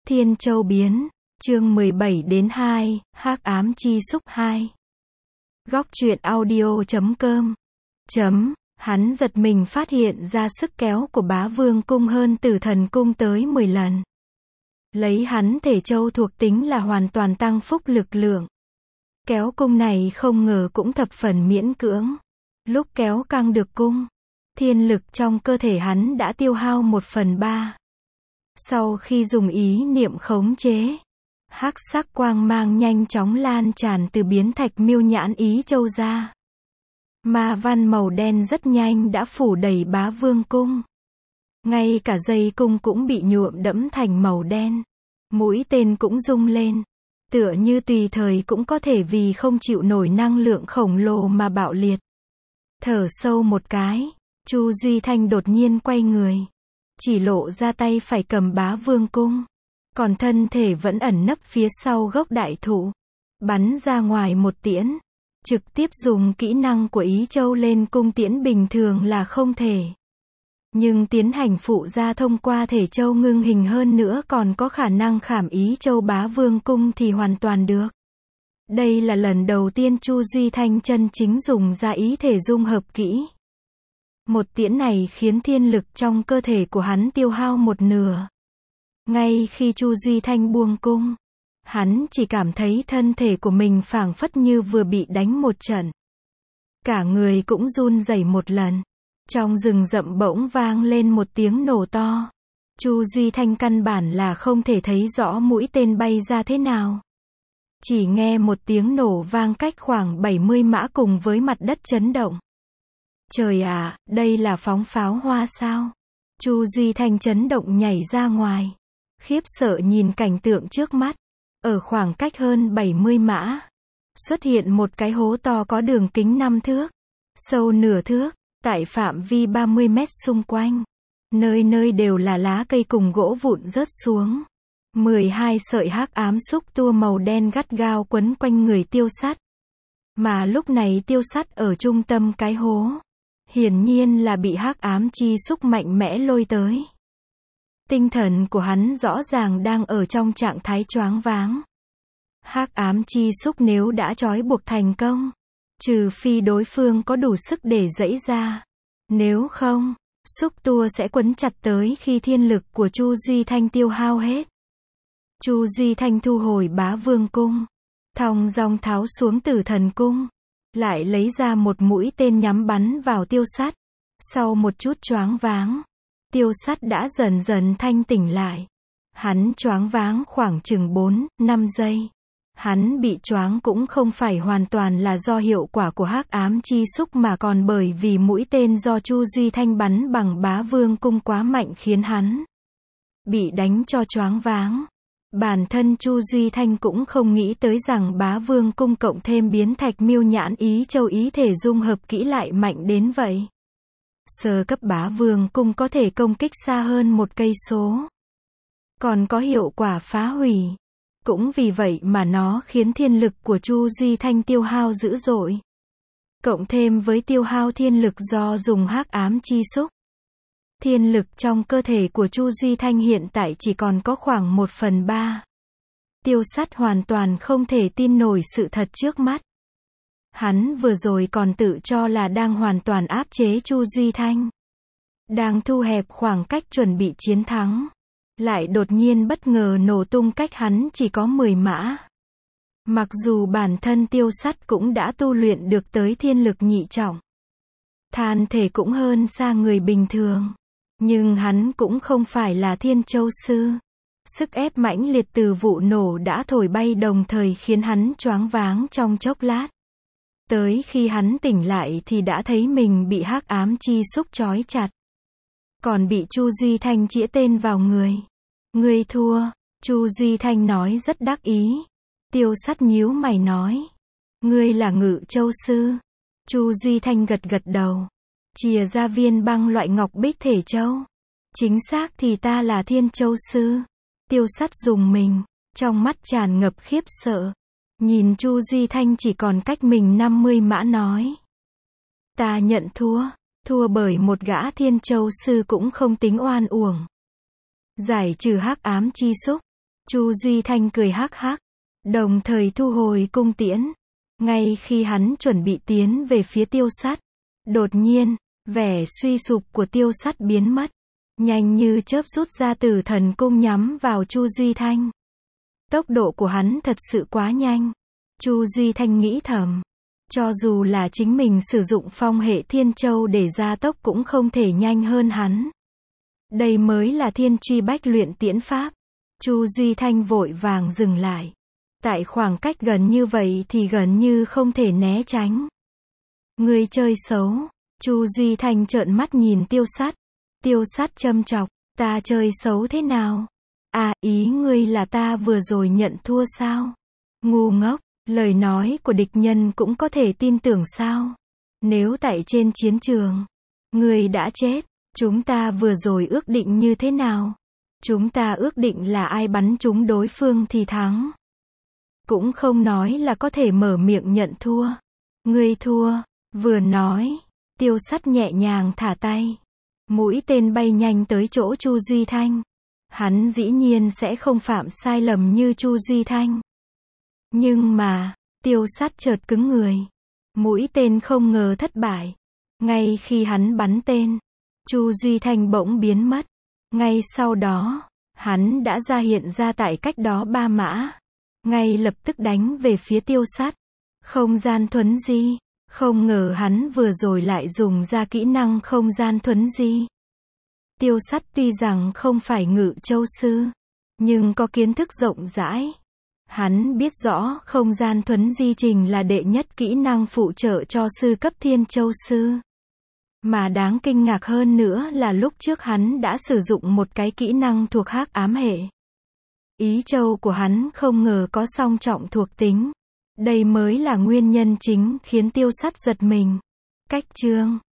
Thiên Châu biến, chương 17 đến 2, Hắc ám chi xúc 2. Góc truyện audio.com. Hắn giật mình phát hiện ra sức kéo của Bá Vương cung hơn Tử Thần cung tới 10 lần. Lấy hắn thể châu thuộc tính là hoàn toàn tăng phúc lực lượng. Kéo cung này không ngờ cũng thập phần miễn cưỡng. Lúc kéo căng được cung, thiên lực trong cơ thể hắn đã tiêu hao 1/3. Sau khi dùng ý niệm khống chế, hắc sắc quang mang nhanh chóng lan tràn từ biến thạch miêu nhãn ý châu ra. Ma văn màu đen rất nhanh đã phủ đầy Bá Vương cung. Ngay cả dây cung cũng bị nhuộm đẫm thành màu đen. Mũi tên cũng rung lên, tựa như tùy thời cũng có thể vì không chịu nổi năng lượng khổng lồ mà bạo liệt. Thở sâu một cái, Chu Duy Thanh đột nhiên quay người, chỉ lộ ra tay phải cầm Bá Vương cung, còn thân thể vẫn ẩn nấp phía sau gốc đại thụ, bắn ra ngoài một tiễn, trực tiếp dùng kỹ năng của Ý Châu lên cung tiễn bình thường là không thể. Nhưng tiến hành phụ ra thông qua thể châu ngưng hình hơn nữa còn có khả năng khảm Ý Châu Bá Vương cung thì hoàn toàn được. Đây là lần đầu tiên Chu Duy Thanh chân chính dùng ra ý thể dung hợp kỹ. Một tiễn này khiến thiên lực trong cơ thể của hắn tiêu hao 1/2. Ngay khi Chu Duy Thanh buông cung, hắn chỉ cảm thấy thân thể của mình phảng phất như vừa bị đánh một trận. Cả người cũng run rẩy một lần. Trong rừng rậm bỗng vang lên một tiếng nổ to. Chu Duy Thanh căn bản là không thể thấy rõ mũi tên bay ra thế nào. Chỉ nghe một tiếng nổ vang cách khoảng 70 mã cùng với mặt đất chấn động. Trời ạ, đây là phóng pháo hoa sao? Chu Duy Thanh chấn động nhảy ra ngoài. Khiếp sợ nhìn cảnh tượng trước mắt. Ở khoảng cách hơn 70 mã, xuất hiện một cái hố to có đường kính 5 thước, sâu nửa thước, tại phạm vi 30 mét xung quanh. Nơi nơi đều là lá cây cùng gỗ vụn rớt xuống. 12 sợi hắc ám xúc tua màu đen gắt gao quấn quanh người Tiêu Sắt. Mà lúc này Tiêu Sắt ở trung tâm cái hố. Hiển nhiên là bị hắc ám chi xúc mạnh mẽ lôi tới. Tinh thần của hắn rõ ràng đang ở trong trạng thái choáng váng. Hắc ám chi xúc nếu đã trói buộc thành công, trừ phi đối phương có đủ sức để giãy ra. Nếu không, xúc tua sẽ quấn chặt tới khi thiên lực của Chu Duy Thanh tiêu hao hết. Chu Duy Thanh thu hồi Bá Vương cung, thong dong tháo xuống Tử Thần cung, lại lấy ra một mũi tên nhắm bắn vào Tiêu Sắt. Sau một chút choáng váng, Tiêu Sắt đã dần dần thanh tỉnh lại. Hắn choáng váng khoảng chừng 4-5 giây. Hắn bị choáng cũng không phải hoàn toàn là do hiệu quả của hắc ám chi xúc mà còn bởi vì mũi tên do Chu Duy Thanh bắn bằng Bá Vương cung quá mạnh khiến hắn bị đánh cho choáng váng. Bản thân Chu Duy Thanh cũng không nghĩ tới rằng Bá Vương cung cộng thêm biến thạch miêu nhãn Ý Châu ý thể dung hợp kỹ lại mạnh đến vậy. Sơ cấp Bá Vương cung có thể công kích xa hơn 1 cây số. Còn có hiệu quả phá hủy. Cũng vì vậy mà nó khiến thiên lực của Chu Duy Thanh tiêu hao dữ dội. Cộng thêm với tiêu hao thiên lực do dùng hắc ám chi xúc. Thiên lực trong cơ thể của Chu Duy Thanh hiện tại chỉ còn có khoảng 1/3. Tiêu Sắt hoàn toàn không thể tin nổi sự thật trước mắt. Hắn vừa rồi còn tự cho là đang hoàn toàn áp chế Chu Duy Thanh. Đang thu hẹp khoảng cách chuẩn bị chiến thắng. Lại đột nhiên bất ngờ nổ tung cách hắn chỉ có 10 mã. Mặc dù bản thân Tiêu Sắt cũng đã tu luyện được tới thiên lực nhị trọng. Than thể cũng hơn xa người bình thường. Nhưng hắn cũng không phải là Thiên Châu sư. Sức ép mãnh liệt từ vụ nổ đã thổi bay đồng thời khiến hắn choáng váng trong chốc lát. Tới khi hắn tỉnh lại thì đã thấy mình bị hắc ám chi xúc trói chặt. Còn bị Chu Duy Thanh chĩa tên vào người. Ngươi thua, Chu Duy Thanh nói rất đắc ý. Tiêu Sắt nhíu mày nói. Ngươi là Ngự Châu sư. Chu Duy Thanh gật gật đầu. Chìa ra viên băng loại ngọc bích thể châu. Chính xác thì ta là Thiên Châu sư. Tiêu Sắt dùng mình, trong mắt tràn ngập khiếp sợ. Nhìn Chu Duy Thanh chỉ còn cách mình 50 mã nói. Ta nhận thua. Thua bởi một gã Thiên Châu sư cũng không tính oan uổng. Giải trừ hắc ám chi xúc. Chu Duy Thanh cười hắc hắc, đồng thời thu hồi cung tiễn. Ngay khi hắn chuẩn bị tiến về phía Tiêu Sắt, đột nhiên, vẻ suy sụp của Tiêu Sắt biến mất, nhanh như chớp rút ra Tử Thần cung nhắm vào Chu Duy Thanh. Tốc độ của hắn thật sự quá nhanh. Chu Duy Thanh nghĩ thầm, cho dù là chính mình sử dụng phong hệ thiên châu để gia tốc cũng không thể nhanh hơn hắn. Đây mới là thiên truy bách luyện tiễn pháp. Chu Duy Thanh vội vàng dừng lại. Tại khoảng cách gần như vậy thì gần như không thể né tránh. Ngươi chơi xấu. Chu Duy Thanh trợn mắt nhìn Tiêu Sắt. Tiêu Sắt châm chọc, ta chơi xấu thế nào? À, ý ngươi là ta vừa rồi nhận thua sao? Ngu ngốc, lời nói của địch nhân cũng có thể tin tưởng sao? Nếu tại trên chiến trường, ngươi đã chết, chúng ta vừa rồi ước định như thế nào? Chúng ta ước định là ai bắn trúng đối phương thì thắng. Cũng không nói là có thể mở miệng nhận thua. Ngươi thua. Vừa nói, Tiêu Sắt nhẹ nhàng thả tay. Mũi tên bay nhanh tới chỗ Chu Duy Thanh. Hắn dĩ nhiên sẽ không phạm sai lầm như Chu Duy Thanh. Nhưng mà, Tiêu Sắt chợt cứng người. Mũi tên không ngờ thất bại. Ngay khi hắn bắn tên, Chu Duy Thanh bỗng biến mất. Ngay sau đó, hắn đã ra hiện ra tại cách đó 3 mã. Ngay lập tức đánh về phía Tiêu Sắt. Không gian thuấn di. Không ngờ hắn vừa rồi lại dùng ra kỹ năng không gian thuấn di. Tiêu Sắt tuy rằng không phải Ngự Châu sư, nhưng có kiến thức rộng rãi. Hắn biết rõ không gian thuấn di trình là đệ nhất kỹ năng phụ trợ cho sư cấp Thiên Châu sư. Mà đáng kinh ngạc hơn nữa là lúc trước hắn đã sử dụng một cái kỹ năng thuộc hắc ám hệ. Ý châu của hắn không ngờ có song trọng thuộc tính. Đây mới là nguyên nhân chính khiến Tiêu Sắt giật mình. Cách chương